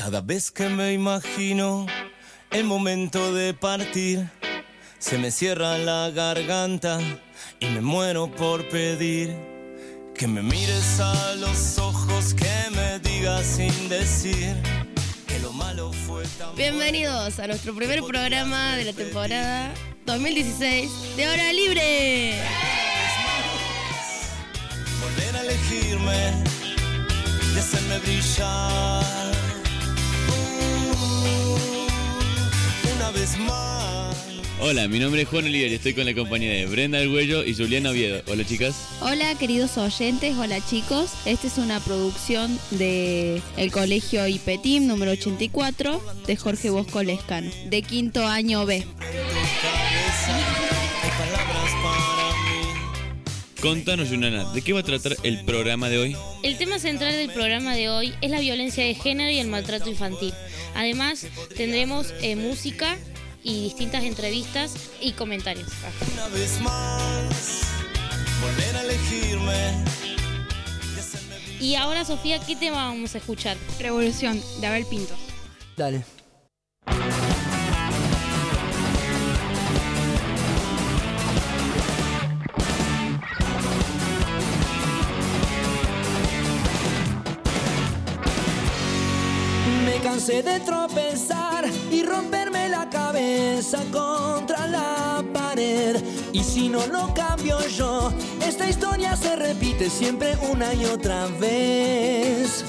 Cada vez que me imagino el momento de partir, se me cierra la garganta y me muero por pedir que me mires a los ojos, que me digas sin decir que lo malo fue tan... Bienvenidos a nuestro primer programa de la temporada 2016 de Hora Libre. Volver a elegirme y hacerme brillar una vez más. Hola, mi nombre es Juan Oliver y estoy con la compañía de Brenda Arguello y Juliana Oviedo. Hola, chicas. Hola, queridos oyentes, hola chicos. Esta es una producción de el Colegio IPETIM número 84 de Jorge Bosco Lescano, de quinto año B. Contanos, Juliana, ¿de qué va a tratar el programa de hoy? El tema central del programa de hoy es la violencia de género y el maltrato infantil. Además, tendremos música y distintas entrevistas y comentarios. Una vez más, volver a elegirme. Y ahora, Sofía, ¿qué tema vamos a escuchar? Revolución, de Abel Pintos. Dale. Me cansé de tropezar y romperme la cabeza contra la pared. Y si no lo cambio yo, esta historia se repite siempre una y otra vez.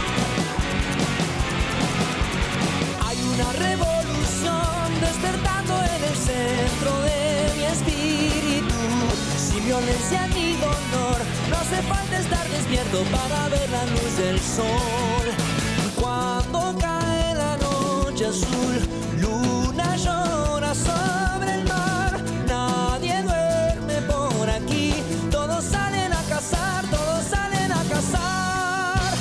Hay una revolución despertando en el centro de mi espíritu. Sin violencia ni dolor, no hace falta estar despierto para ver la luz del sol. Cuando cae la noche azul, luna llora sobre el mar. Nadie duerme por aquí, todos salen a cazar, todos salen a cazar.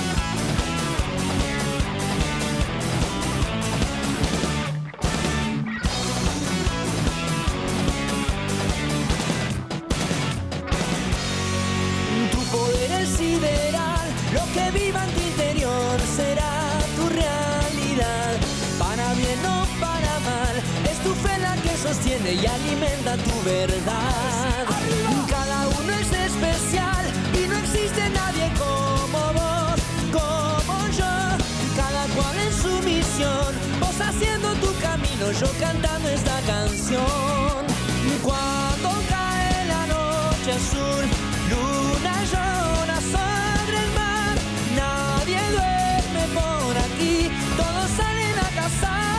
Tu poder es sideral, lo que viva en tu interior será tu realidad. Para bien o para mal, es tu fe la que sostiene y alimenta tu verdad. Cada uno es especial y no existe nadie como vos, como yo. Cada cual en su misión, vos haciendo tu camino, yo cantando esta canción. Cuando cae la noche azul, luna llora sobre el mar. Nadie duerme por aquí, todos salen a cazar.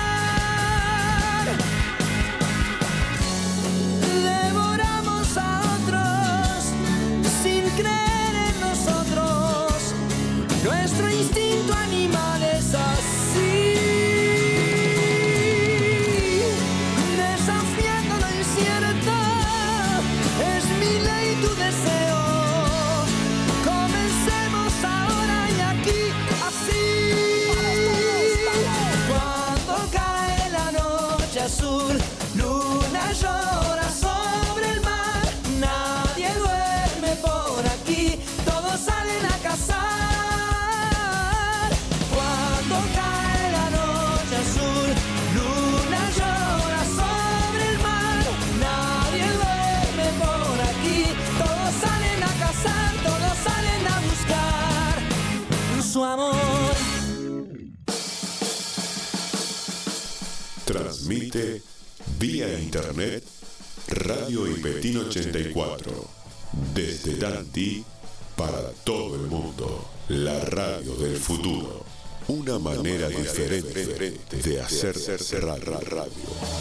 Devoramos a otros sin creer en nosotros. Nuestro instinto animal es así. Desafiando lo incierto, es mi ley tu deseo. Comencemos ahora y aquí, así. Cuando cae la noche azul, luna llora sobre el mar. Nadie duerme por aquí, todos salen a cazar. Cuando cae la noche azul, luna llora sobre el mar. Nadie duerme por aquí, todos salen a cazar, todos salen a buscar su amor. Transmite vía internet Radio IPETIM 84 desde Dante para todo el mundo. La radio del futuro, una manera diferente de hacer radio.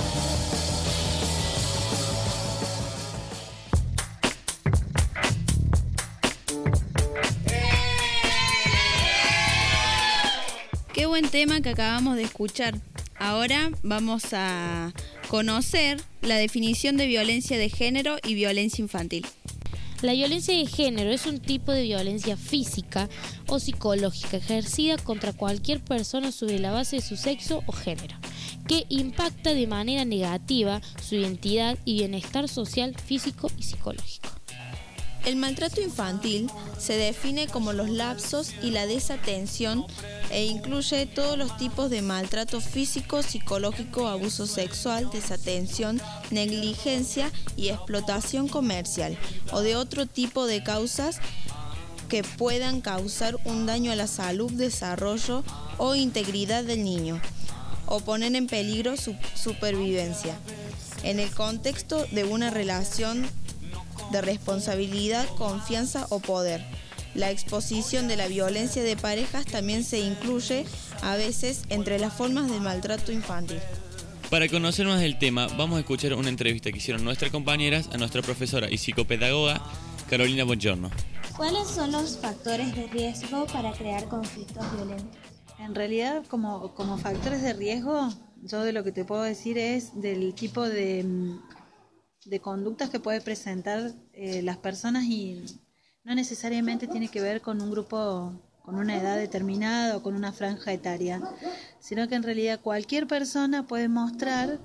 Qué buen tema que acabamos de escuchar. Ahora vamos a conocer la definición de violencia de género y violencia infantil. La violencia de género es un tipo de violencia física o psicológica ejercida contra cualquier persona sobre la base de su sexo o género, que impacta de manera negativa su identidad y bienestar social, físico y psicológico. El maltrato infantil se define como los lapsos y la desatención e incluye todos los tipos de maltrato físico, psicológico, abuso sexual, desatención, negligencia y explotación comercial o de otro tipo de causas que puedan causar un daño a la salud, desarrollo o integridad del niño o poner en peligro su supervivencia en el contexto de una relación de responsabilidad, confianza o poder. La exposición de la violencia de parejas también se incluye a veces entre las formas de maltrato infantil. Para conocer más del tema, vamos a escuchar una entrevista que hicieron nuestras compañeras a nuestra profesora y psicopedagoga Carolina Bongiorno. ¿Cuáles son los factores de riesgo para crear conflictos violentos? En realidad, como factores de riesgo, yo de lo que te puedo decir es del tipo de conductas que puede presentar las personas y no necesariamente tiene que ver con un grupo, con una edad determinada o con una franja etaria, sino que en realidad cualquier persona puede mostrar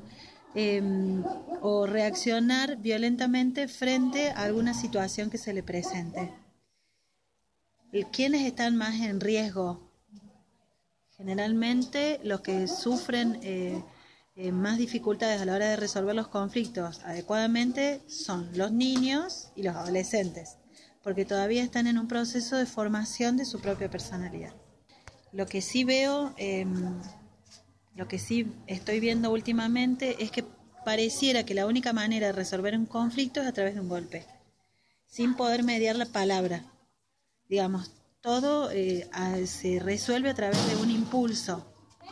o reaccionar violentamente frente a alguna situación que se le presente. ¿Quiénes están más en riesgo? Generalmente los que sufren más dificultades a la hora de resolver los conflictos adecuadamente son los niños y los adolescentes, porque todavía están en un proceso de formación de su propia personalidad. Lo que sí veo, lo que sí estoy viendo últimamente es que pareciera que la única manera de resolver un conflicto es a través de un golpe, sin poder mediar la palabra. Digamos, todo se resuelve a través de un impulso.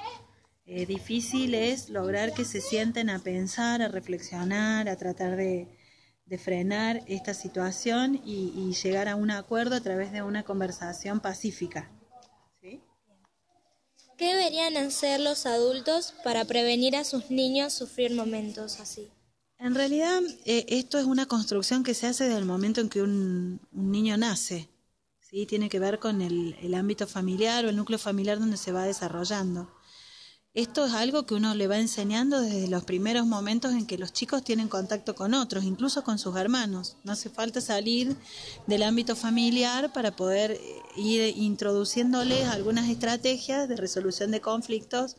Difícil es lograr que se sienten a pensar, a reflexionar, a tratar de frenar esta situación y llegar a un acuerdo a través de una conversación pacífica. ¿Sí? ¿Qué deberían hacer los adultos para prevenir a sus niños sufrir momentos así? En realidad, esto es una construcción que se hace desde el momento en que un niño nace. ¿Sí? Tiene que ver con el ámbito familiar o el núcleo familiar donde se va desarrollando. Esto es algo que uno le va enseñando desde los primeros momentos en que los chicos tienen contacto con otros, incluso con sus hermanos. No hace falta salir del ámbito familiar para poder ir introduciéndoles algunas estrategias de resolución de conflictos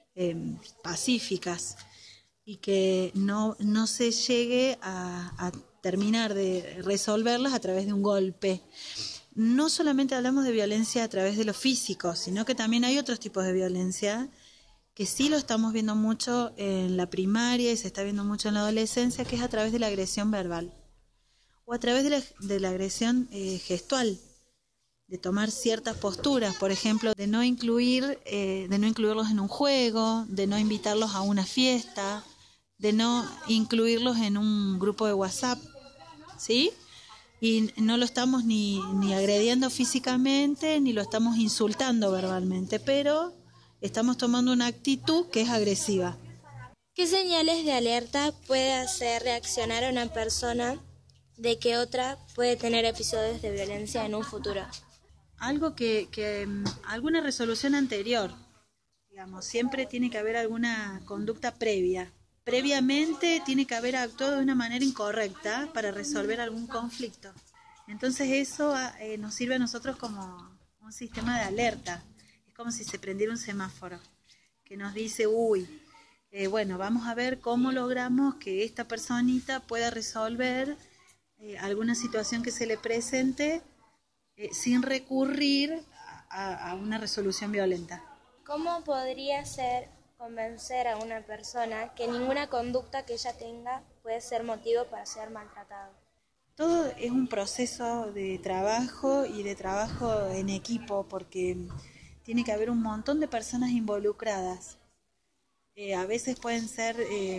pacíficas y que no se llegue a terminar de resolverlas a través de un golpe. No solamente hablamos de violencia a través de lo físico, sino que también hay otros tipos de violencia que sí lo estamos viendo mucho en la primaria y se está viendo mucho en la adolescencia, que es a través de la agresión verbal o a través de la agresión gestual, de tomar ciertas posturas, por ejemplo, de no incluirlos en un juego, de no invitarlos a una fiesta, de no incluirlos en un grupo de WhatsApp, ¿sí? Y no lo estamos ni agrediendo físicamente, ni lo estamos insultando verbalmente, pero estamos tomando una actitud que es agresiva. ¿Qué señales de alerta puede hacer reaccionar a una persona de que otra puede tener episodios de violencia en un futuro? Algo que alguna resolución anterior, digamos, siempre tiene que haber alguna conducta previa. Previamente tiene que haber actuado de una manera incorrecta para resolver algún conflicto. Entonces eso nos sirve a nosotros como un sistema de alerta. Es como si se prendiera un semáforo que nos dice, bueno, vamos a ver cómo logramos que esta personita pueda resolver alguna situación que se le presente sin recurrir a una resolución violenta. ¿Cómo podría ser convencer a una persona que ninguna conducta que ella tenga puede ser motivo para ser maltratado? Todo es un proceso de trabajo y de trabajo en equipo porque tiene que haber un montón de personas involucradas. A veces pueden ser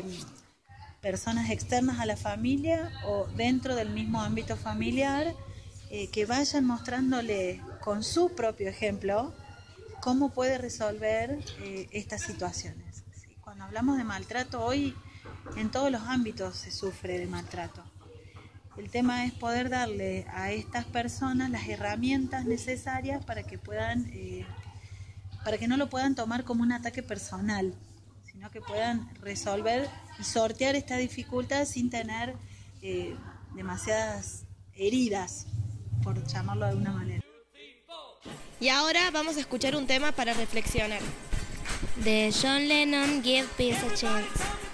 personas externas a la familia o dentro del mismo ámbito familiar que vayan mostrándole con su propio ejemplo cómo puede resolver estas situaciones. ¿Sí? Cuando hablamos de maltrato, hoy en todos los ámbitos se sufre de maltrato. El tema es poder darle a estas personas las herramientas necesarias para que puedan, para que no lo puedan tomar como un ataque personal, sino que puedan resolver y sortear esta dificultad sin tener demasiadas heridas, por llamarlo de alguna manera. Y ahora vamos a escuchar un tema para reflexionar. De John Lennon, Give Peace a Chance.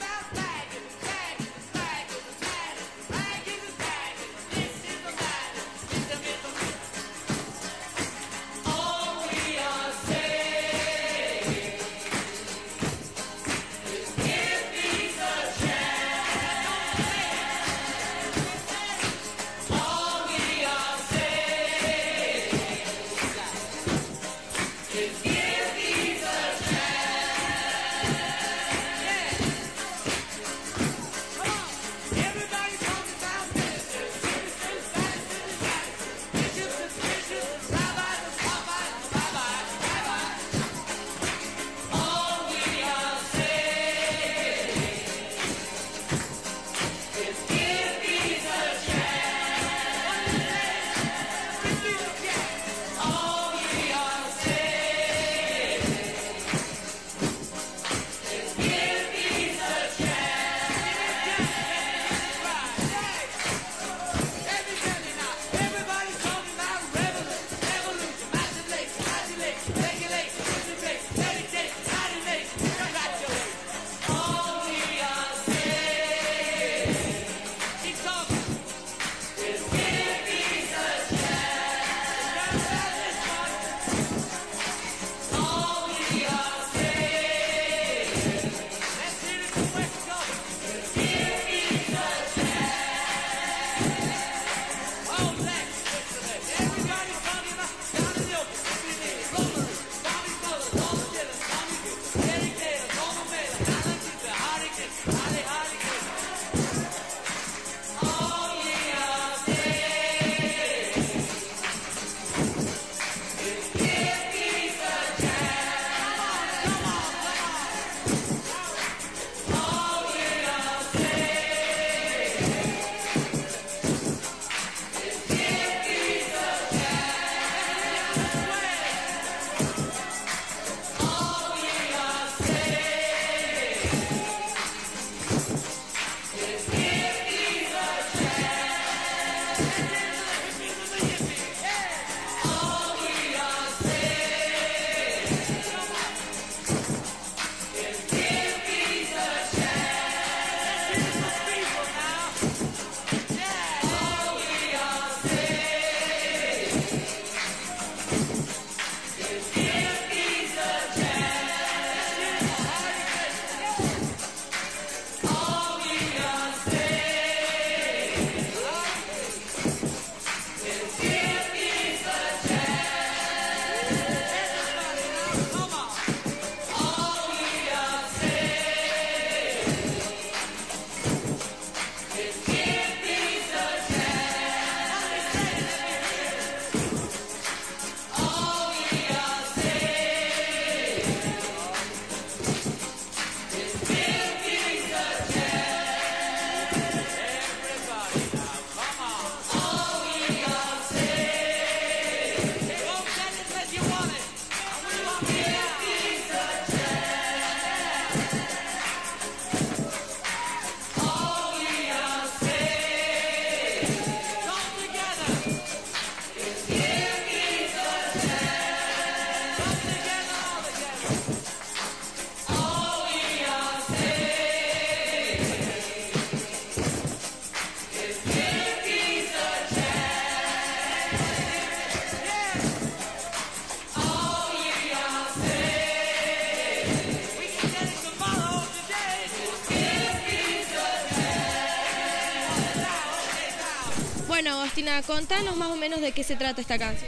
Bueno, Agostina, contanos más o menos de qué se trata esta canción.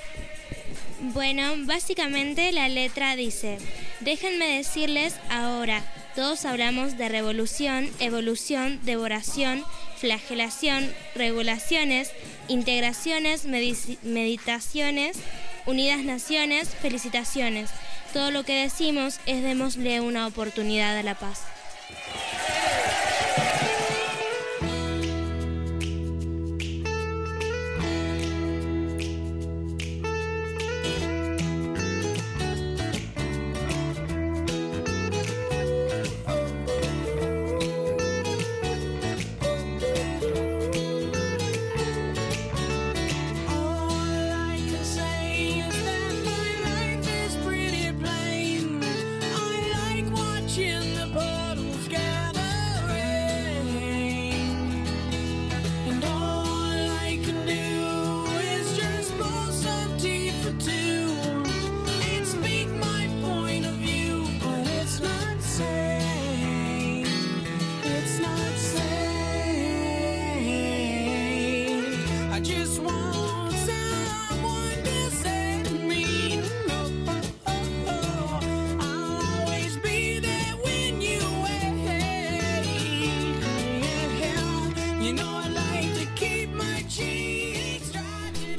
Bueno, básicamente la letra dice: déjenme decirles ahora, todos hablamos de revolución, evolución, devoración, flagelación, regulaciones, integraciones, meditaciones, unidas naciones, felicitaciones. Todo lo que decimos es démosle una oportunidad a la paz.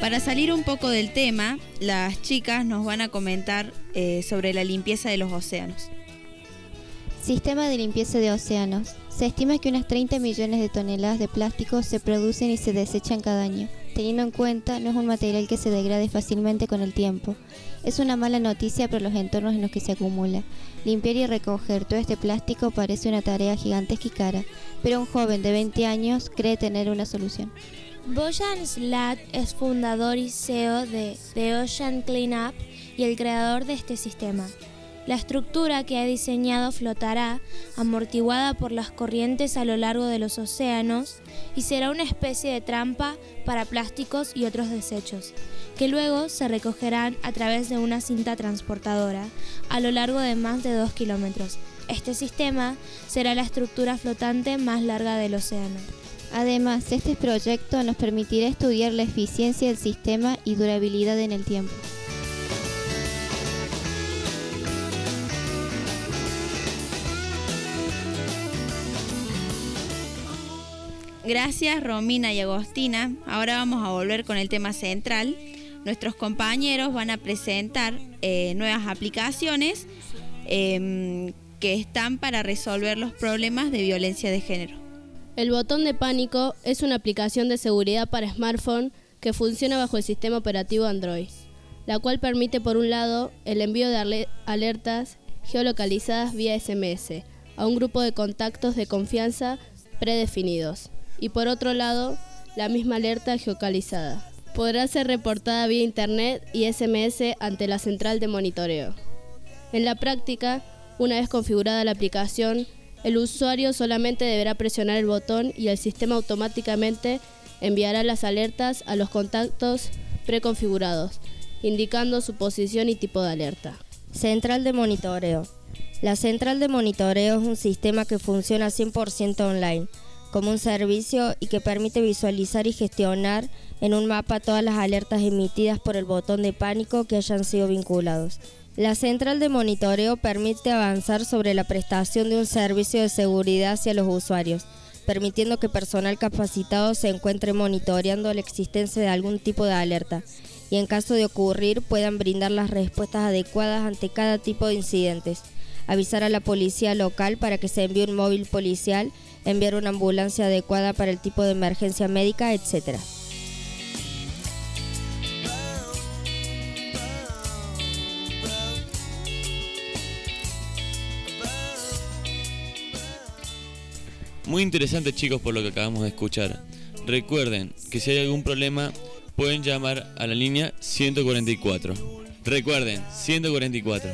Para salir un poco del tema, las chicas nos van a comentar sobre la limpieza de los océanos. Sistema de limpieza de océanos. Se estima que unas 30 millones de toneladas de plástico se producen y se desechan cada año. Teniendo en cuenta, no es un material que se degrade fácilmente con el tiempo. Es una mala noticia para los entornos en los que se acumula. Limpiar y recoger todo este plástico parece una tarea gigantesca y cara, pero un joven de 20 años cree tener una solución. Bojan Slat es fundador y CEO de The Ocean Cleanup y el creador de este sistema. La estructura que ha diseñado flotará, amortiguada por las corrientes a lo largo de los océanos, y será una especie de trampa para plásticos y otros desechos, que luego se recogerán a través de una cinta transportadora a lo largo de más de 2 kilómetros. Este sistema será la estructura flotante más larga del océano. Además, este proyecto nos permitirá estudiar la eficiencia del sistema y durabilidad en el tiempo. Gracias Romina y Agostina. Ahora vamos a volver con el tema central. Nuestros compañeros van a presentar nuevas aplicaciones que están para resolver los problemas de violencia de género. El botón de pánico es una aplicación de seguridad para smartphone que funciona bajo el sistema operativo Android, la cual permite por un lado el envío de alertas geolocalizadas vía SMS a un grupo de contactos de confianza predefinidos. Y por otro lado, la misma alerta geolocalizada podrá ser reportada vía internet y SMS ante la central de monitoreo. En la práctica, una vez configurada la aplicación, el usuario solamente deberá presionar el botón y el sistema automáticamente enviará las alertas a los contactos preconfigurados, indicando su posición y tipo de alerta. Central de monitoreo. La central de monitoreo es un sistema que funciona 100% online, como un servicio y que permite visualizar y gestionar en un mapa todas las alertas emitidas por el botón de pánico que hayan sido vinculados. La central de monitoreo permite avanzar sobre la prestación de un servicio de seguridad hacia los usuarios, permitiendo que personal capacitado se encuentre monitoreando la existencia de algún tipo de alerta y en caso de ocurrir puedan brindar las respuestas adecuadas ante cada tipo de incidentes, avisar a la policía local para que se envíe un móvil policial, enviar una ambulancia adecuada para el tipo de emergencia médica, etc. Muy interesante, chicos, por lo que acabamos de escuchar. Recuerden que si hay algún problema pueden llamar a la línea 144. Recuerden, 144.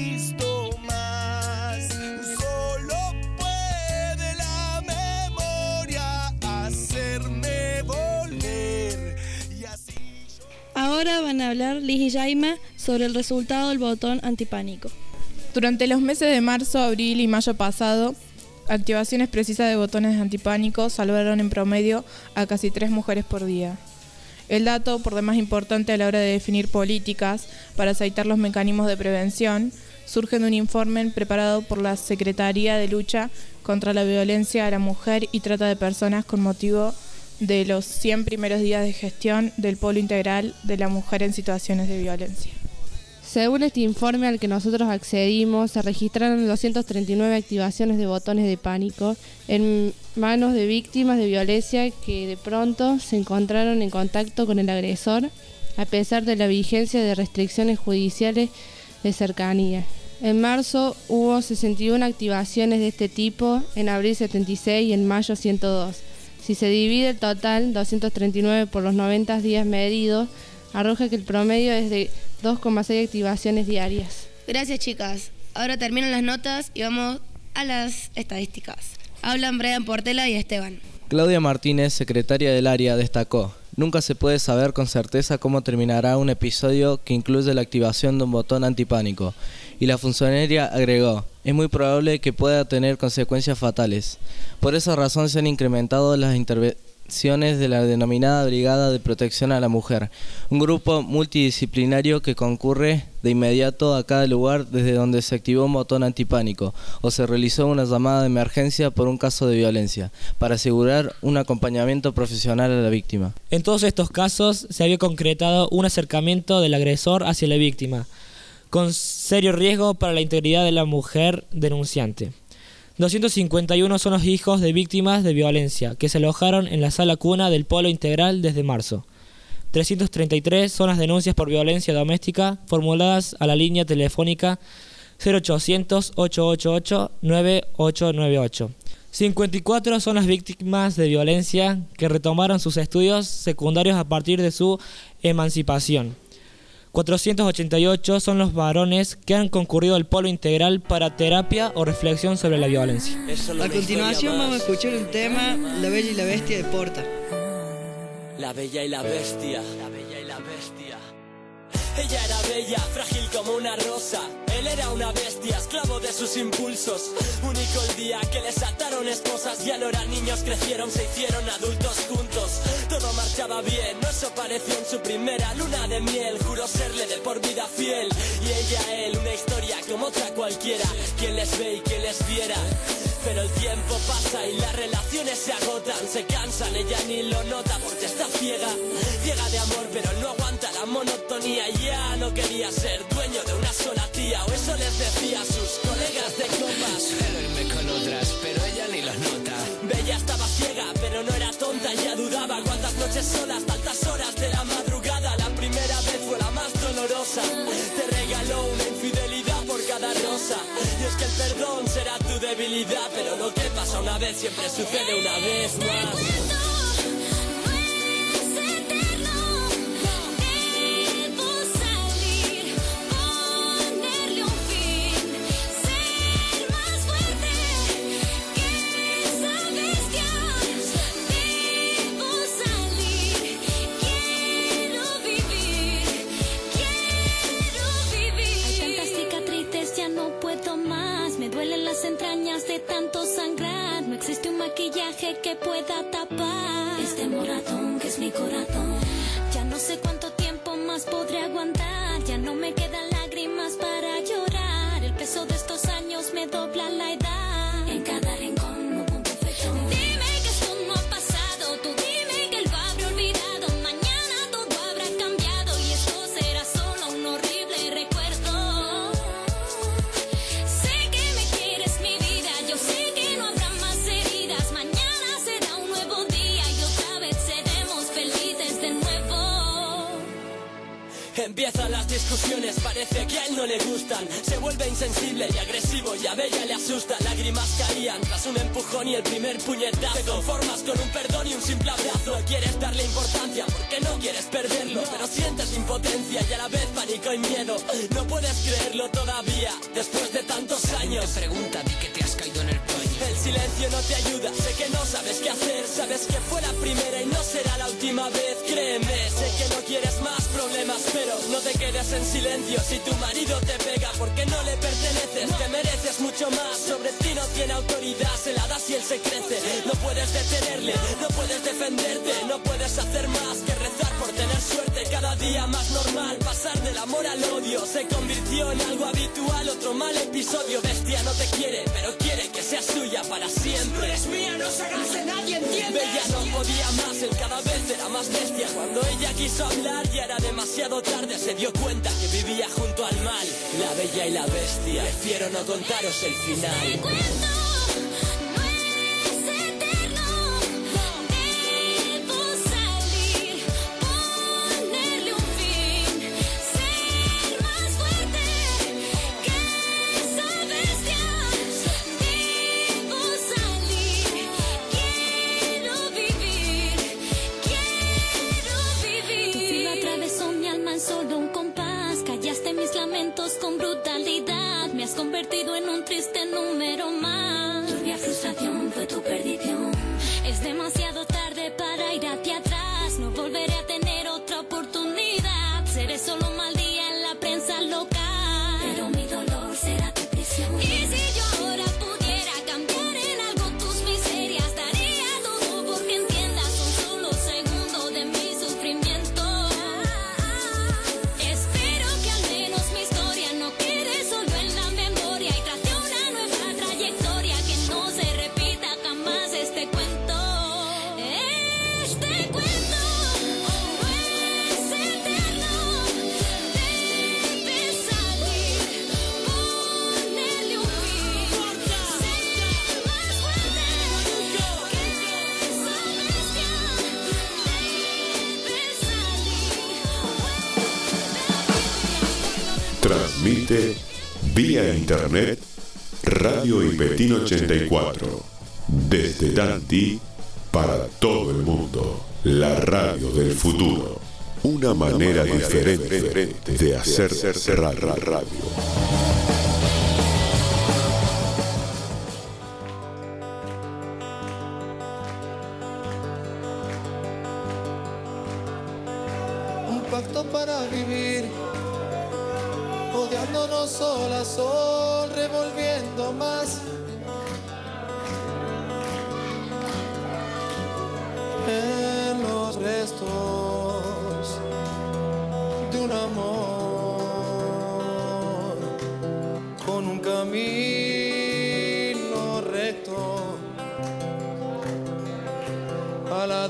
Ahora van a hablar Liz y Jaima sobre el resultado del botón antipánico. Durante los meses de marzo, abril y mayo pasado, activaciones precisas de botones antipánico salvaron en promedio a casi 3 mujeres por día. El dato, por demás importante a la hora de definir políticas para aceitar los mecanismos de prevención, surge de un informe preparado por la Secretaría de Lucha contra la Violencia a la Mujer y Trata de Personas con motivo de los 100 primeros días de gestión del Polo Integral de la Mujer en Situaciones de Violencia. Según este informe al que nosotros accedimos, se registraron 239 activaciones de botones de pánico en manos de víctimas de violencia que de pronto se encontraron en contacto con el agresor, a pesar de la vigencia de restricciones judiciales de cercanía. En marzo hubo 61 activaciones de este tipo, en abril 76 y en mayo 102. Si se divide el total, 239 por los 90 días medidos, arroja que el promedio es de 2,6 activaciones diarias. Gracias, chicas. Ahora terminan las notas y vamos a las estadísticas. Hablan Brian Portela y Esteban. Claudia Martínez, secretaria del área, destacó: nunca se puede saber con certeza cómo terminará un episodio que incluye la activación de un botón antipánico. Y la funcionaria agregó: es muy probable que pueda tener consecuencias fatales. Por esa razón se han incrementado las acciones de la denominada Brigada de Protección a la Mujer, un grupo multidisciplinario que concurre de inmediato a cada lugar desde donde se activó un botón antipánico o se realizó una llamada de emergencia por un caso de violencia, para asegurar un acompañamiento profesional a la víctima. En todos estos casos se había concretado un acercamiento del agresor hacia la víctima, con serio riesgo para la integridad de la mujer denunciante. 251 son los hijos de víctimas de violencia que se alojaron en la sala cuna del Polo Integral desde marzo. 333 son las denuncias por violencia doméstica formuladas a la línea telefónica 0800-888-9898. 54 son las víctimas de violencia que retomaron sus estudios secundarios a partir de su emancipación. 488 son los varones que han concurrido al Polo Integral para terapia o reflexión sobre la violencia. A continuación vamos a escuchar el tema La Bella y la Bestia de Porta. La Bella y la Bestia. La Bella y la Bestia. Ella era bella, frágil como una rosa. Él era una bestia, esclavo de sus impulsos. Único el día que les ataron esposas. Ya no eran niños, crecieron, se hicieron adultos juntos. Todo marchaba bien, no eso pareció en su primera luna de miel. Juró serle de por vida fiel. Y ella a él, una historia como otra cualquiera. Quien les ve y quien les viera. Pero el tiempo pasa y las relaciones se agotan, se cansan, ella ni lo nota porque está ciega. Ciega de amor pero no aguanta la monotonía. Ya no quería ser dueño de una sola tía, o eso les decía a sus colegas de copas. Suelo irme con otras, pero ella ni los nota. Bella estaba ciega pero no era tonta, ya dudaba cuántas noches solas, tantas horas de la madrugada. La primera vez fue la más dolorosa, te regaló una infidelidad por cada rosa. Y es que el perdón será tu debilidad, pero lo que pasa una vez siempre sucede una vez más. Entrañas de tanto sangrar, no existe un maquillaje que pueda tapar este moratón que es mi corazón. Ya no sé cuánto tiempo más podré aguantar, ya no me quedan lágrimas para llorar. El peso de estos años me dobla la edad. En cada rincón no hubo un perfecto. Dime que esto no ha pasado, tú dime que él lo habrá olvidado. Mañana todo habrá cambiado y esto será solo un horrible recuerdo. Empiezan las discusiones, parece que a él no le gustan. Se vuelve insensible y agresivo y a Bella le asusta. Lágrimas caían tras un empujón y el primer puñetazo. Te conformas con un perdón y un simple abrazo. Quieres darle importancia porque no quieres perderlo, pero sientes impotencia y a la vez pánico y miedo. No puedes creerlo todavía, después de tantos años. Te pregunta, di que te has caído en el paño. El silencio no te ayuda, sé que no sabes qué hacer. Sabes que fue la primera y no será la última vez. Créeme, sé que no quieres más problemas, pero no te quedes en silencio si tu marido te pega, porque no le perteneces, te mereces mucho más. Sobre ti no tiene autoridad, se la das y él se crece. No puedes detenerle, no puedes defenderte, no puedes hacer más que rezar por tener suerte. Cada día más normal, pasar del amor al odio se convirtió en algo habitual. Otro mal episodio, bestia no te quiere, pero quiere que seas suya para siempre. No eres mía, no se hagas de nadie, ¿entiendes? Bella no podía más, él cada vez era más bestia. Cuando ella quiso hablar ya era demasiado tarde, se dio cuenta que vivía junto al mal. La Bella y la Bestia, prefiero no contaros el final. Solo un compás, callaste mis lamentos con brutalidad. Me has convertido en un triste número más. Turbia frustración fue tu perdición. Es demasiado tarde para ir hacia atrás. No volveré a tener otra oportunidad. Seré solo un mal día en la prensa local, pero mi dolor será tu prisión. Y si yo ahora pudiera cambiar en algo tus miserias, daría todo porque entiendas un solo Seguite vía internet Radio Ipetino 84. Desde Dante para todo el mundo. La radio del futuro. Una manera diferente de hacer radio. Un pacto para vivir, odiándonos sol a sol, revolviendo más. En los restos de un amor, con un camino recto a la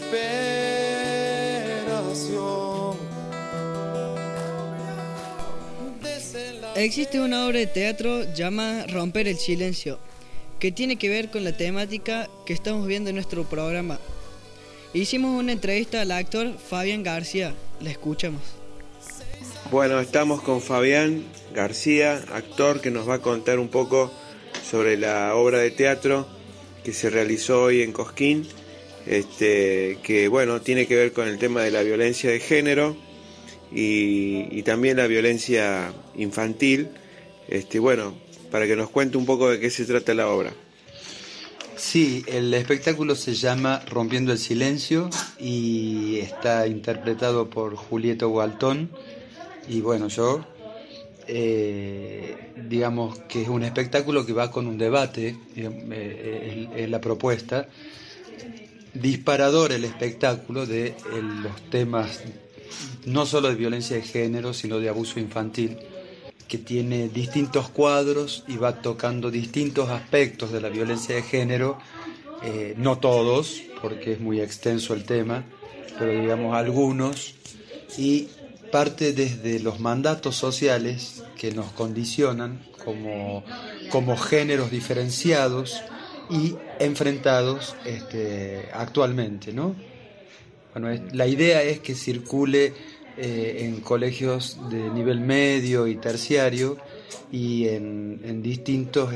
desesperación. Existe una obra de teatro llamada Romper el Silencio, que tiene que ver con la temática que estamos viendo en nuestro programa. Hicimos una entrevista al actor Fabián García, la escuchamos. Bueno, estamos con Fabián García, actor que nos va a contar un poco sobre la obra de teatro que se realizó hoy en Cosquín, que bueno, tiene que ver con el tema de la violencia de género y también la violencia infantil. Bueno, para que nos cuente un poco de qué se trata la obra. Sí, el espectáculo se llama Rompiendo el Silencio y está interpretado por Julieta Gualtón y bueno, yo, digamos que es un espectáculo que va con un debate, es la propuesta, disparador el espectáculo de los temas no solo de violencia de género, sino de abuso infantil, que tiene distintos cuadros y va tocando distintos aspectos de la violencia de género, no todos, porque es muy extenso el tema, pero digamos algunos, y parte desde los mandatos sociales que nos condicionan como géneros diferenciados y enfrentados actualmente, ¿no? Bueno, la idea es que circule en colegios de nivel medio y terciario y en distintos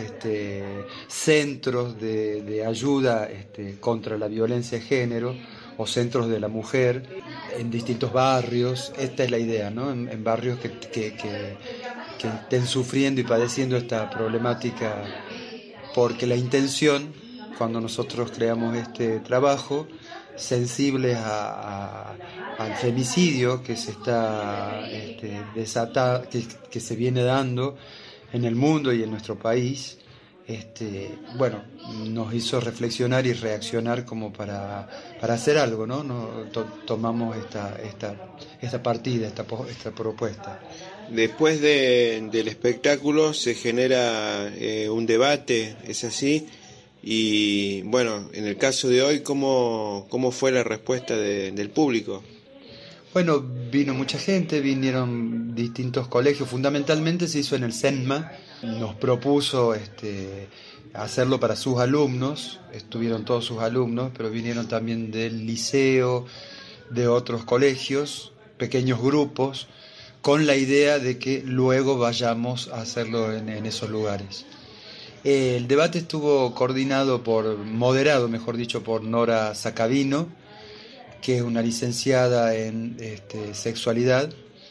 centros de ayuda contra la violencia de género o centros de la mujer en distintos barrios. Esta es la idea, ¿no? En barrios que estén sufriendo y padeciendo esta problemática, porque la intención, cuando nosotros creamos este trabajo, sensibles al femicidio que se está desatando, que se viene dando en el mundo y en nuestro país, bueno, nos hizo reflexionar y reaccionar como para hacer algo, ¿no? Tomamos esta partida, esta propuesta. Después del espectáculo se genera un debate, ¿es así? Y bueno, en el caso de hoy, ¿cómo fue la respuesta del público? Bueno, vino mucha gente, vinieron distintos colegios, fundamentalmente se hizo en el CENMA, nos propuso hacerlo para sus alumnos, estuvieron todos sus alumnos, pero vinieron también del liceo, de otros colegios, pequeños grupos, con la idea de que luego vayamos a hacerlo en esos lugares. El debate estuvo moderado, mejor dicho, por Nora Sacavino, que es una licenciada en sexualidad,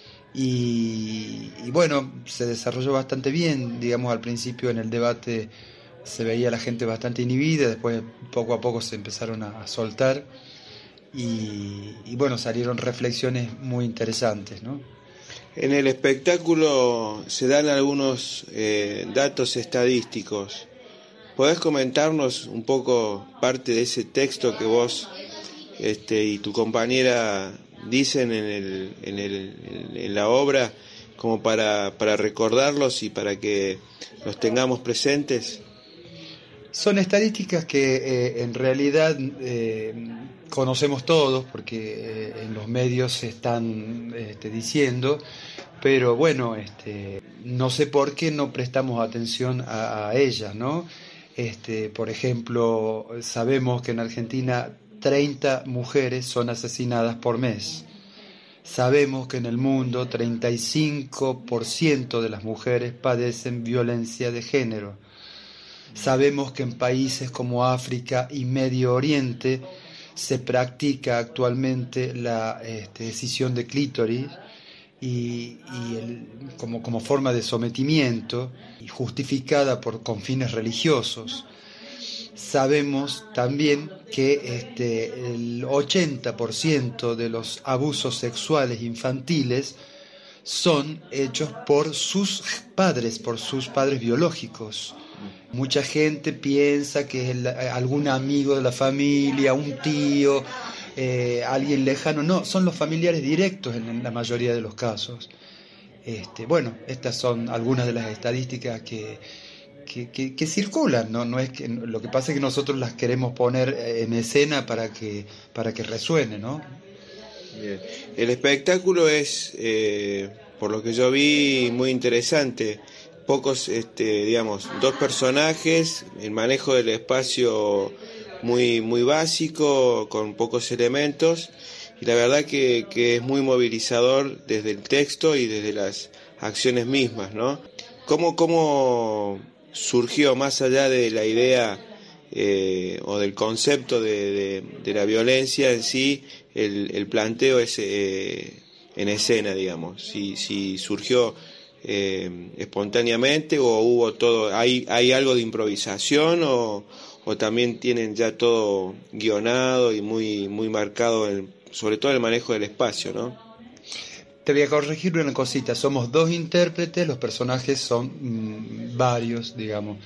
y bueno, se desarrolló bastante bien. Digamos, al principio en el debate se veía a la gente bastante inhibida, después poco a poco se empezaron a soltar, y bueno, salieron reflexiones muy interesantes, ¿no? En el espectáculo se dan algunos datos estadísticos. ¿Podés comentarnos un poco parte de ese texto que vos y tu compañera dicen en la obra, como para recordarlos y para que los tengamos presentes? Son estadísticas que en realidad conocemos todos, porque en los medios se están diciendo, pero bueno, no sé por qué no prestamos atención a ellas, ¿no? Por ejemplo, sabemos que en Argentina 30 mujeres son asesinadas por mes. Sabemos que en el mundo 35% de las mujeres padecen violencia de género. Sabemos que en países como África y Medio Oriente se practica actualmente la escisión de clítoris como forma de sometimiento y justificada con fines religiosos. Sabemos también que el 80% de los abusos sexuales infantiles son hechos por sus padres biológicos. Mucha gente piensa que es algún amigo de la familia, un tío, alguien lejano. No, son los familiares directos en la mayoría de los casos. Bueno, estas son algunas de las estadísticas que circulan, ¿no? No es que, lo que pasa es que nosotros las queremos poner en escena para que resuene, ¿no? Bien. El espectáculo es, por lo que yo vi, muy interesante. Pocos, digamos, dos personajes, el manejo del espacio muy, muy básico, con pocos elementos, y la verdad que es muy movilizador desde el texto y desde las acciones mismas, ¿no? ¿Cómo surgió, más allá de la idea o del concepto de la violencia en sí, el planteo en escena, digamos? Si surgió espontáneamente o hubo todo, hay algo de improvisación o también tienen ya todo guionado y muy, muy marcado, sobre todo el manejo del espacio, ¿no? Te voy a corregir una cosita, somos dos intérpretes, los personajes son varios, digamos.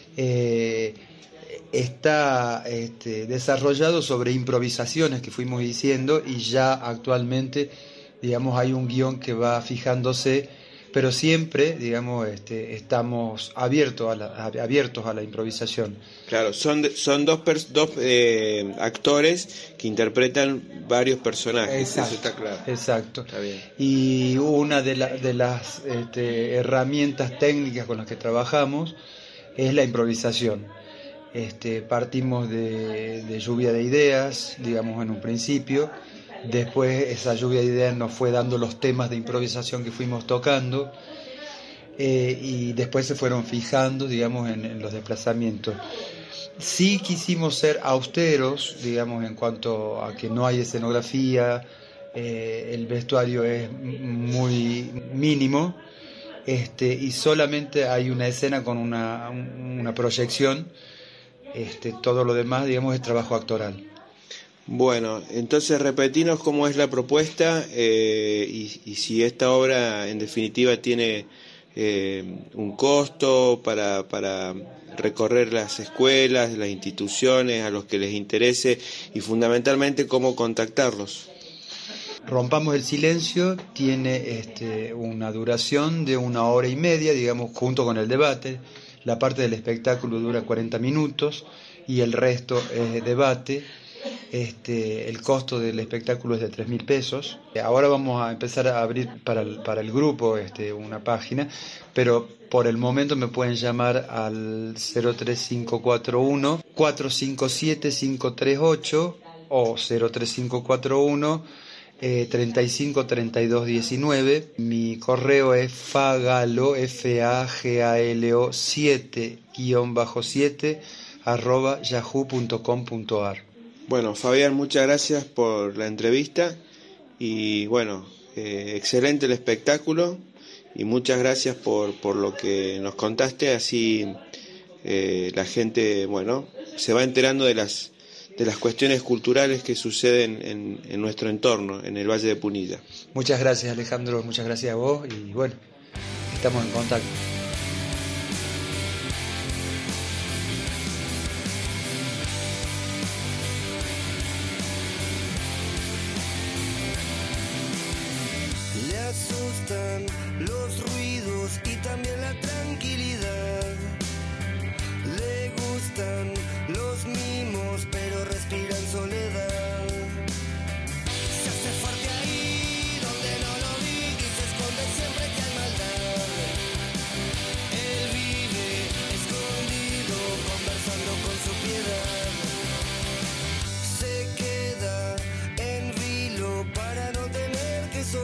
Está desarrollado sobre improvisaciones que fuimos diciendo, y ya actualmente, digamos, hay un guión que va fijándose, pero siempre, digamos, estamos abiertos a la improvisación. Claro, son dos actores que interpretan varios personajes. Exacto, eso está claro. Exacto. Está bien. Y una de las herramientas técnicas con las que trabajamos es la improvisación. Partimos de lluvia de ideas, digamos, en un principio. Después esa lluvia de ideas nos fue dando los temas de improvisación que fuimos tocando, y después se fueron fijando, digamos, en los desplazamientos. Sí quisimos ser austeros, digamos, en cuanto a que no hay escenografía, el vestuario es muy mínimo, y solamente hay una escena con una proyección. Todo lo demás, digamos, es trabajo actoral. Bueno, entonces repetinos cómo es la propuesta y si esta obra en definitiva tiene un costo para recorrer las escuelas, las instituciones, a los que les interese, y fundamentalmente cómo contactarlos. Rompamos el silencio tiene una duración de 1 hora y media, digamos, junto con el debate. La parte del espectáculo dura 40 minutos y el resto es debate. El costo del espectáculo es de 3.000 pesos. Ahora vamos a empezar a abrir para el grupo una página, pero por el momento me pueden llamar al 03541 457 538 o 03541 35 32 19. Mi correo es fagalo, FAGALO 7-7 @yahoo.com.ar. Bueno, Fabián, muchas gracias por la entrevista y bueno, excelente el espectáculo y muchas gracias por lo que nos contaste, así la gente, bueno, se va enterando de las cuestiones culturales que suceden en nuestro entorno, en el Valle de Punilla. Muchas gracias, Alejandro, muchas gracias a vos y bueno, estamos en contacto. Asustan los ruidos y también la tranquilidad. Le gustan los mimos, pero respira en soledad. Se hace fuerte ahí donde no lo vi y se esconde siempre que hay maldad. Él vive escondido, conversando con su piedad. Se queda en vilo para no tener que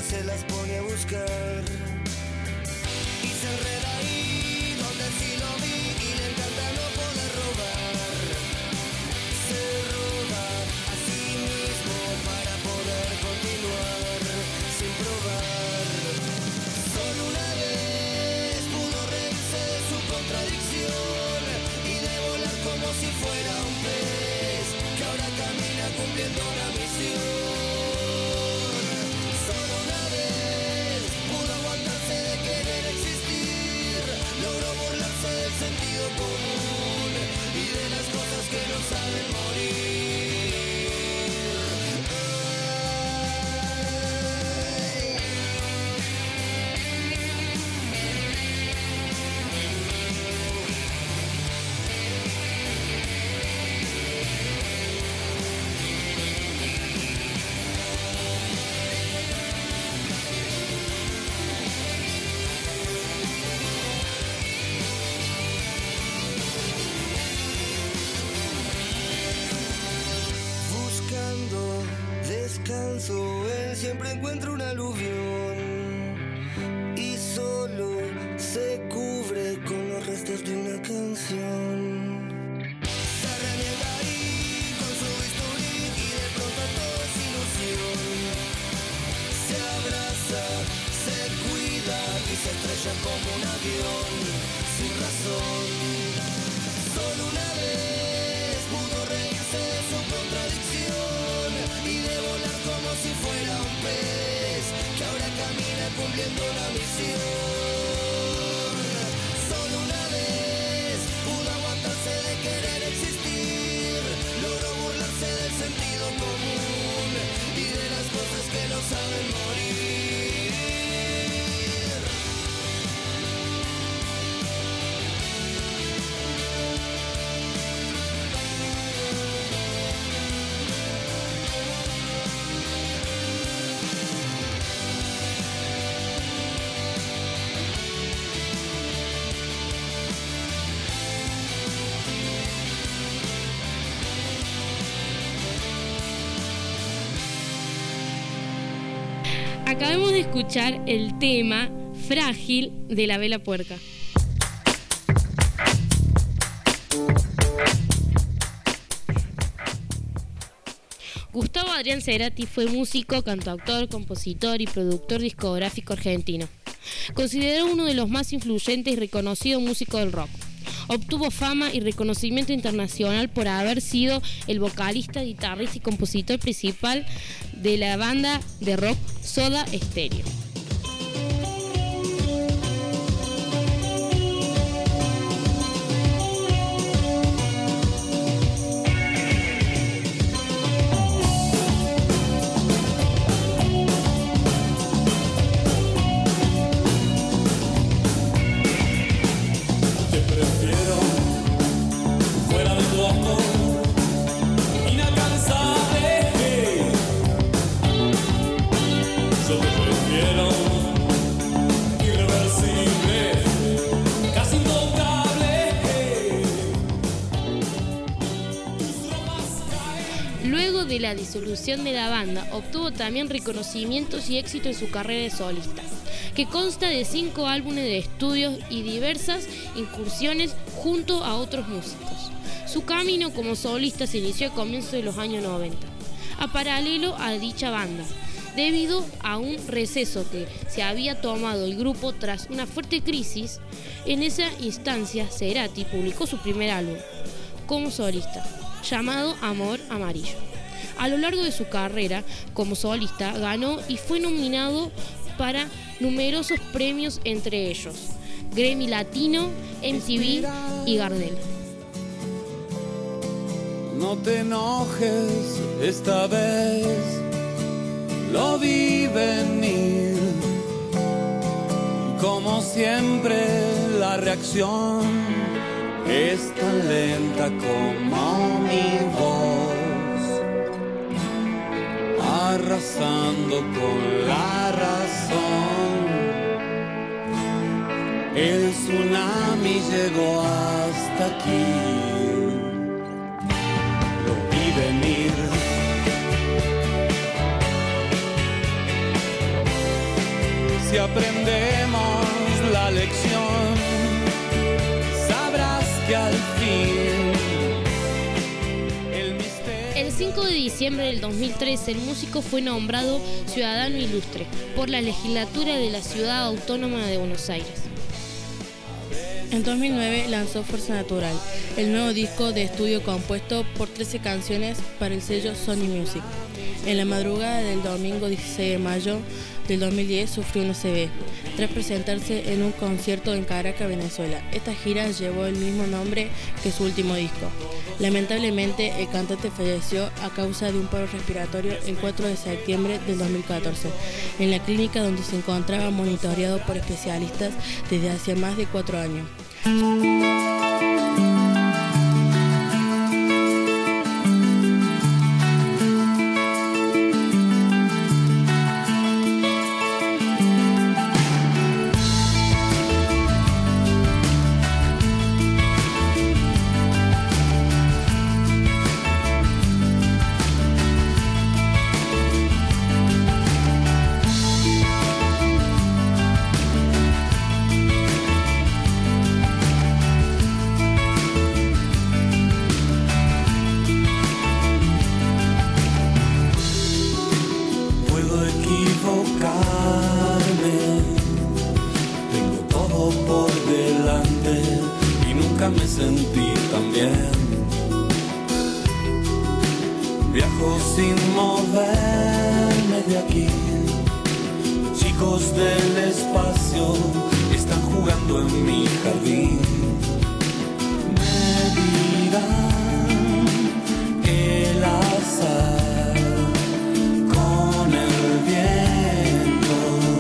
se las pone a buscar. Y se enreda ahí donde sí lo vi y le encanta no poder robar. Se roba a sí mismo para poder continuar sin probar. Solo una vez pudo reírse de su contradicción y de volar como si fuera un pez que ahora camina cumpliendo una misión. Solo una vez pudo aguantarse de querer existir, logró burlarse del sentido común y de las cosas que no saben morir. Descanso, él siempre encuentra un aluvión y solo se cubre con los restos de una canción. Se reniega ahí con su bisturí y de pronto todo es ilusión. Se abraza, se cuida y se estrella como un avión sin razón. Solo una vez pudo reírse de su contradicción y de volar como si fuera un pez que ahora camina cumpliendo una misión. Solo una vez pudo aguantarse de querer existir, logró burlarse del sentido común y de las cosas que no saben morir. Acabamos de escuchar el tema Frágil de La Vela Puerca. Gustavo Adrián Cerati fue músico, cantautor, compositor y productor discográfico argentino. Considerado uno de los más influyentes y reconocidos músicos del rock. Obtuvo fama y reconocimiento internacional por haber sido el vocalista, guitarrista y compositor principal de la banda de rock Soda Stereo. De la disolución de la banda, obtuvo también reconocimientos y éxito en su carrera de solista, que consta de 5 álbumes de estudio y diversas incursiones junto a otros músicos. Su camino como solista se inició a comienzos de los años 90, a paralelo a dicha banda, debido a un receso que se había tomado el grupo tras una fuerte crisis. En esa instancia, Cerati publicó su primer álbum como solista, llamado Amor Amarillo. A lo largo de su carrera como solista ganó y fue nominado para numerosos premios, entre ellos Grammy Latino, MTV y Gardel. No te enojes, esta vez lo vi venir. Como siempre la reacción es tan lenta como mi voz, arrasando con la razón. El tsunami llegó hasta aquí, lo vi venir. si aprendemos la lección, sabrás que al fin el 5 de diciembre del 2013, el músico fue nombrado ciudadano ilustre por la legislatura de la Ciudad Autónoma de Buenos Aires. En 2009 lanzó Fuerza Natural, el nuevo disco de estudio compuesto por 13 canciones para el sello Sony Music. En la madrugada del domingo 16 de mayo del 2010 sufrió un ACV, tras presentarse en un concierto en Caracas, Venezuela. Esta gira llevó el mismo nombre que su último disco. Lamentablemente, el cantante falleció a causa de un paro respiratorio el 4 de septiembre del 2014, en la clínica donde se encontraba monitoreado por especialistas desde hace más de 4 años. Me sentí tan bien. Viajo sin moverme de aquí. Chicos del espacio están jugando en mi jardín. Me dirán el azar con el viento,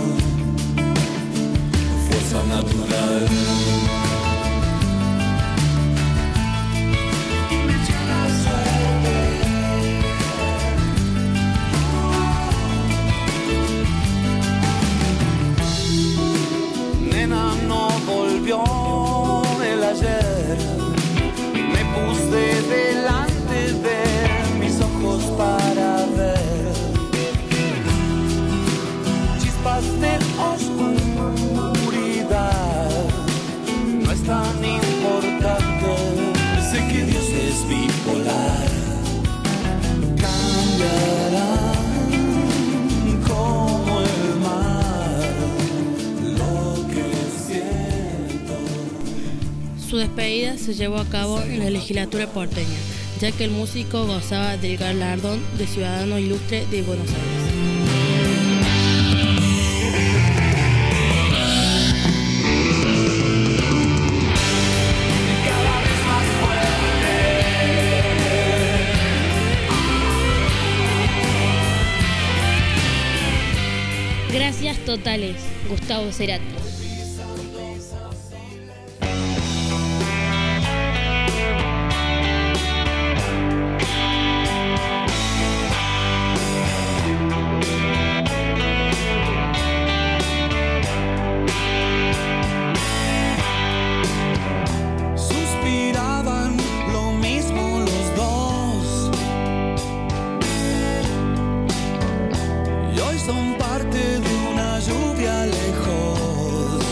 fuerza natural. No volvió el ayer, me puse delante de mis ojos para ver chispas de oscuridad. No es tan importante, sé que Dios es bipolar, cambiará como el mar. Su despedida se llevó a cabo en la legislatura porteña, ya que el músico gozaba del galardón de Ciudadano Ilustre de Buenos Aires. Gracias totales, Gustavo Cerati. Suspiraban lo mismo los dos y hoy son parte de una lluvia lejos.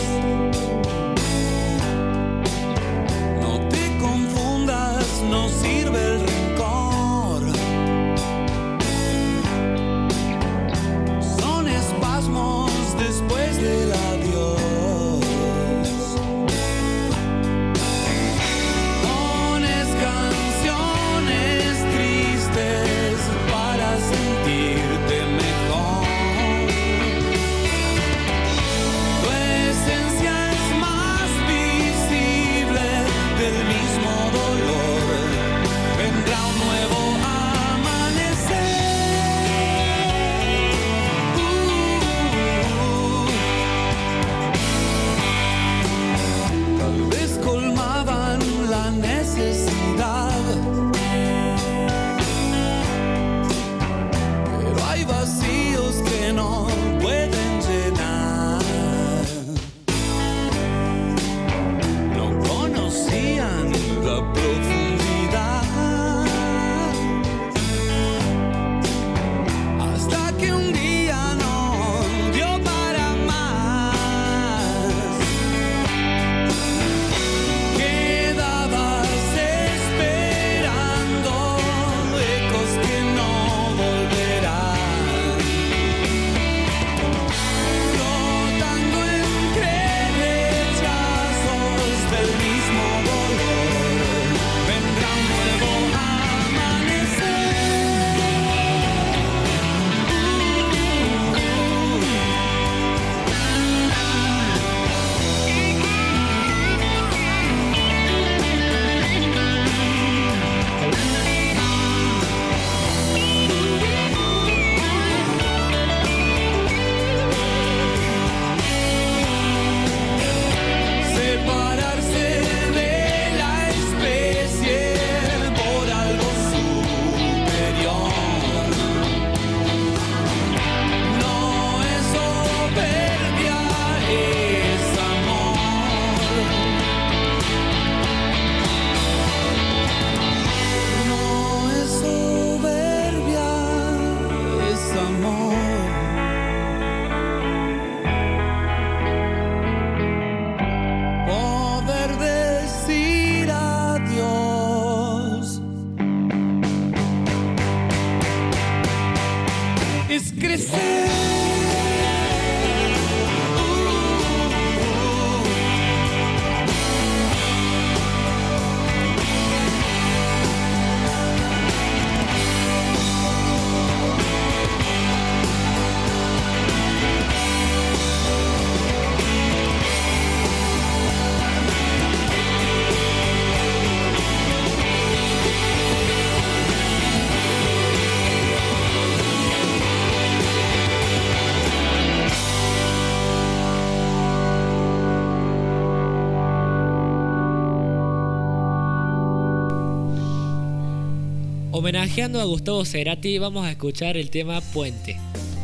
Homenajeando a Gustavo Cerati, vamos a escuchar el tema Puente.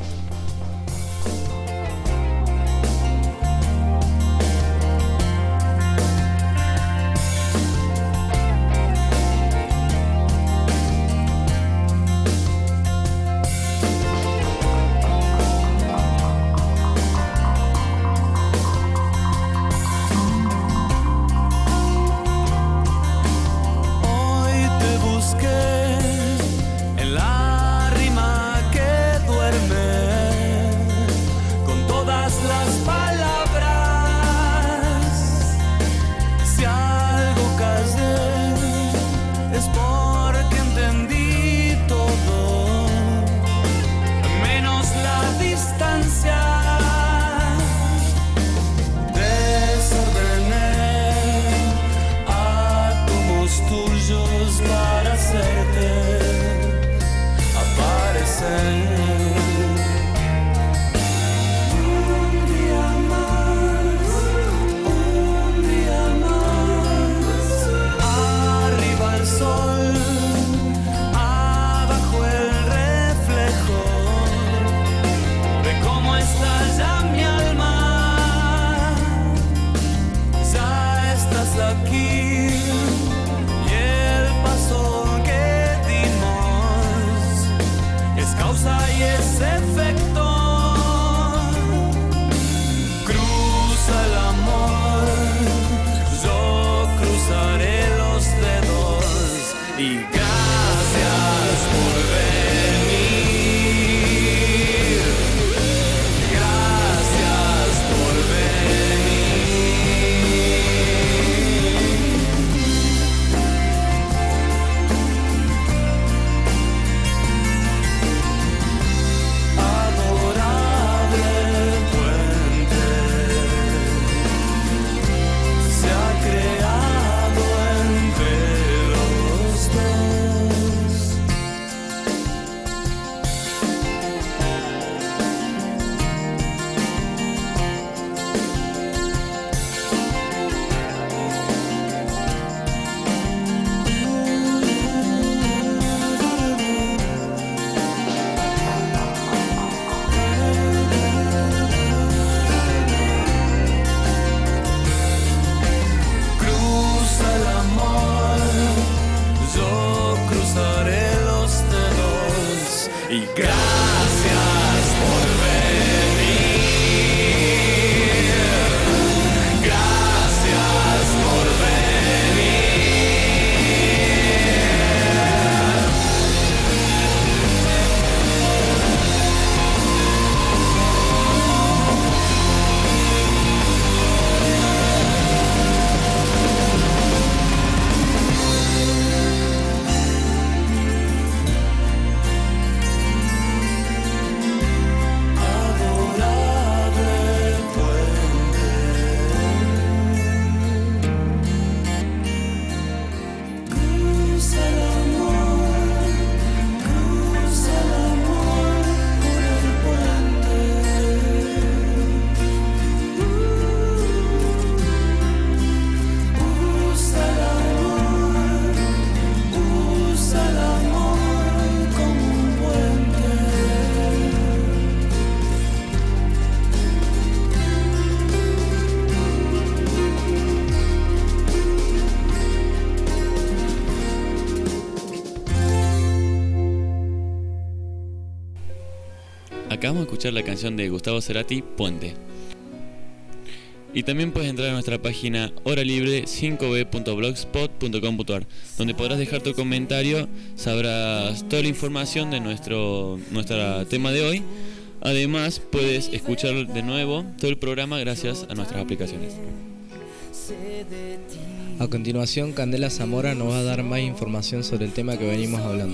En la rima que duerme con todas las palabras. Si algo callé es porque entendí todo, menos la distancia. Desordené átomos tuyos para hacerte aparecer. Un día más, arriba el sol, abajo el reflejo de cómo estalla mi alma. Ya estás aquí. Causa y es efecto. Cruza el amor, yo cruzaré los dedos. Y gracias por venir. Gracias por Acabamos de escuchar la canción de Gustavo Cerati, Puente. Y también puedes entrar a nuestra página horalibre5b.blogspot.com.ar, donde podrás dejar tu comentario, sabrás toda la información de nuestro tema de hoy. Además, puedes escuchar de nuevo todo el programa gracias a nuestras aplicaciones. A continuación, Candela Zamora nos va a dar más información sobre el tema que venimos hablando.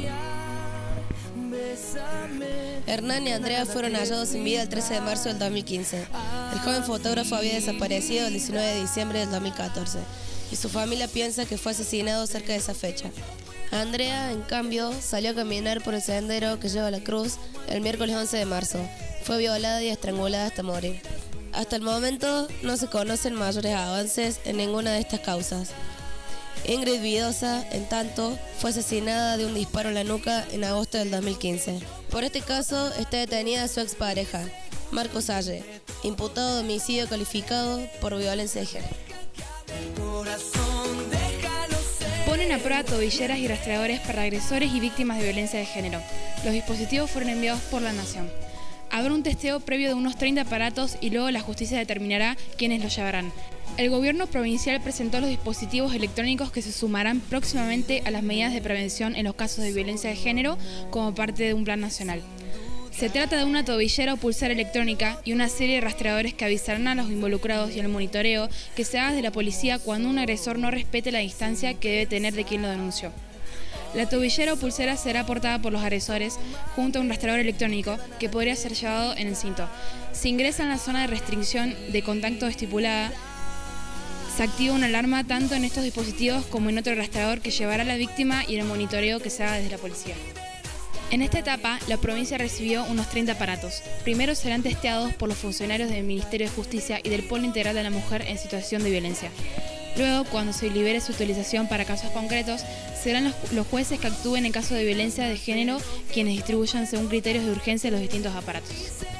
Hernán y Andrea fueron hallados sin vida el 13 de marzo del 2015. El joven fotógrafo había desaparecido el 19 de diciembre del 2014 y su familia piensa que fue asesinado cerca de esa fecha. Andrea, en cambio, salió a caminar por el sendero que lleva a la cruz el miércoles 11 de marzo. Fue violada y estrangulada hasta morir. Hasta el momento no se conocen mayores avances en ninguna de estas causas. Ingrid Vidosa, en tanto, fue asesinada de un disparo en la nuca en agosto del 2015. Por este caso está detenida su expareja, Marco Salle, imputado de homicidio calificado por violencia de género. Ponen a prueba tobilleras y rastreadores para agresores y víctimas de violencia de género. Los dispositivos fueron enviados por la Nación. Habrá un testeo previo de unos 30 aparatos y luego la justicia determinará quiénes los llevarán. El gobierno provincial presentó los dispositivos electrónicos que se sumarán próximamente a las medidas de prevención en los casos de violencia de género como parte de un plan nacional. Se trata de una tobillera o pulsera electrónica y una serie de rastreadores que avisarán a los involucrados y al monitoreo que se haga desde la policía cuando un agresor no respete la distancia que debe tener de quien lo denunció. La tobillera o pulsera será portada por los agresores junto a un rastreador electrónico que podría ser llevado en el cinto. Si ingresa en la zona de restricción de contacto estipulada, se activa una alarma tanto en estos dispositivos como en otro rastreador que llevará a la víctima y el monitoreo que se haga desde la policía. En esta etapa, la provincia recibió unos 30 aparatos. Primero serán testeados por los funcionarios del Ministerio de Justicia y del Polo Integral de la Mujer en situación de violencia. Luego, cuando se libere su utilización para casos concretos, serán los jueces que actúen en caso de violencia de género quienes distribuyan según criterios de urgencia los distintos aparatos.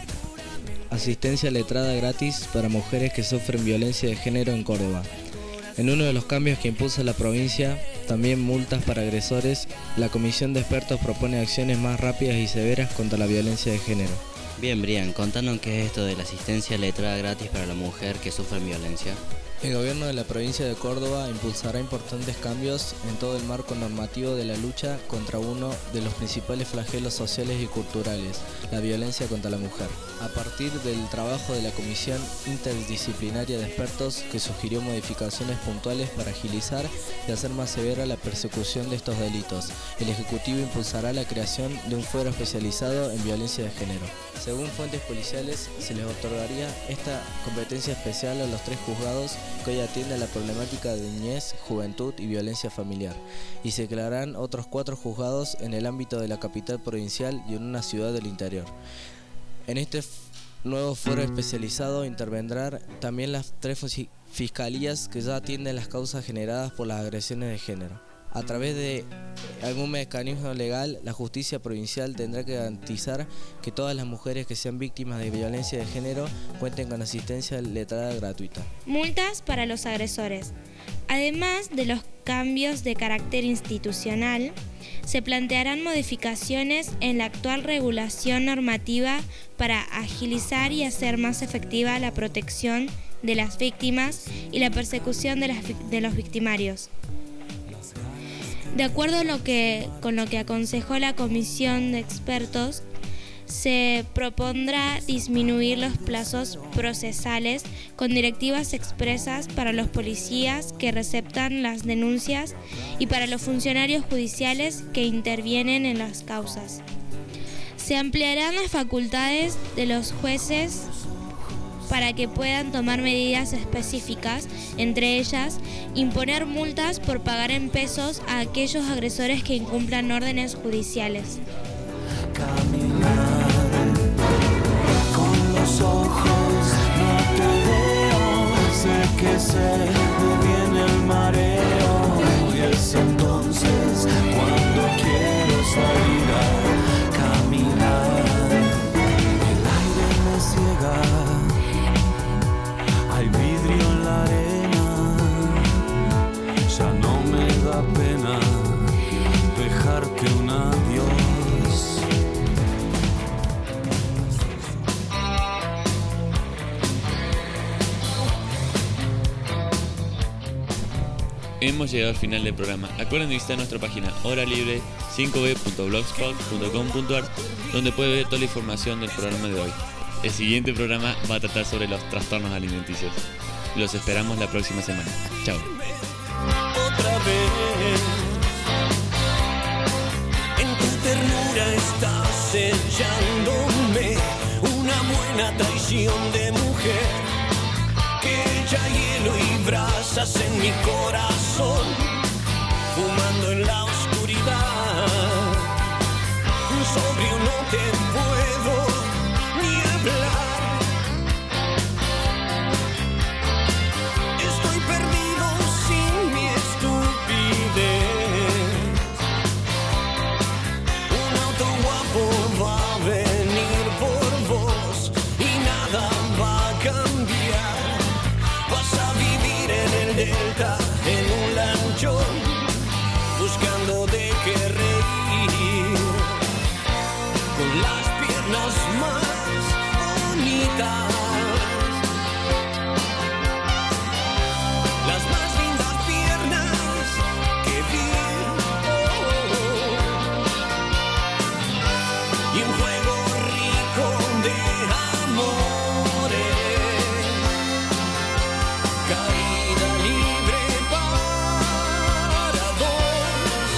Asistencia letrada gratis para mujeres que sufren violencia de género en Córdoba. En uno de los cambios que impulsa la provincia, también multas para agresores, la comisión de expertos propone acciones más rápidas y severas contra la violencia de género. Bien, Brian, contanos qué es esto de la asistencia letrada gratis para la mujer que sufre violencia. El gobierno de la provincia de Córdoba impulsará importantes cambios en todo el marco normativo de la lucha contra uno de los principales flagelos sociales y culturales, la violencia contra la mujer. A partir del trabajo de la Comisión Interdisciplinaria de Expertos, que sugirió modificaciones puntuales para agilizar y hacer más severa la persecución de estos delitos, el Ejecutivo impulsará la creación de un fuero especializado en violencia de género. Según fuentes policiales, se les otorgaría esta competencia especial a los 3 juzgados que hoy atiende a la problemática de niñez, juventud y violencia familiar, y se crearán otros 4 juzgados en el ámbito de la capital provincial y en una ciudad del interior. En este nuevo foro especializado intervendrán también las 3 fiscalías que ya atienden las causas generadas por las agresiones de género. A través de algún mecanismo legal, la justicia provincial tendrá que garantizar que todas las mujeres que sean víctimas de violencia de género cuenten con asistencia letrada gratuita. Multas para los agresores. Además de los cambios de carácter institucional, se plantearán modificaciones en la actual regulación normativa para agilizar y hacer más efectiva la protección de las víctimas y la persecución de los victimarios. De acuerdo con lo que aconsejó la comisión de expertos, se propondrá disminuir los plazos procesales con directivas expresas para los policías que receptan las denuncias y para los funcionarios judiciales que intervienen en las causas. Se ampliarán las facultades de los jueces para que puedan tomar medidas específicas, entre ellas, imponer multas por pagar en pesos a aquellos agresores que incumplan órdenes judiciales. Caminar con los ojos, no te veo, sé que se me viene el mareo, y es entonces cuando quiero salir a caminar, el aire me ciega. Hay vidrio en la arena, ya no me da pena dejarte un adiós. Hemos llegado al final del programa. Acuérdense de visitar nuestra página horalibre5b.blogspot.com.ar, donde puede ver toda la información del programa de hoy. El siguiente programa va a tratar sobre los trastornos alimenticios. Los esperamos la próxima semana. Chao. Otra vez, en tu ternura estás echándome una buena traición de mujer, que echa hielo y brasas en mi corazón, fumando en la oscuridad. Sobrio no te puedo ni hablar. Estoy perdido sin mi estúpido vuelta en un lanchón, buscando de qué reír, con las piernas más bonitas, las más lindas piernas que vi, y un juego rico de amores, caída libre para dos.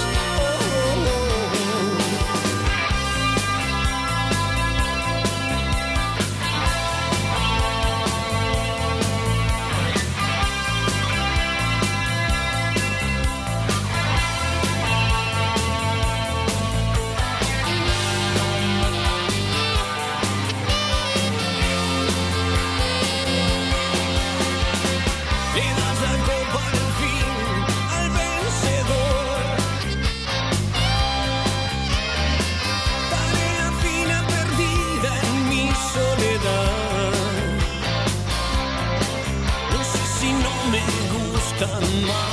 Le das la copa al fin al vencedor, tarea fina perdida en mi soledad. No sé si no me gustan más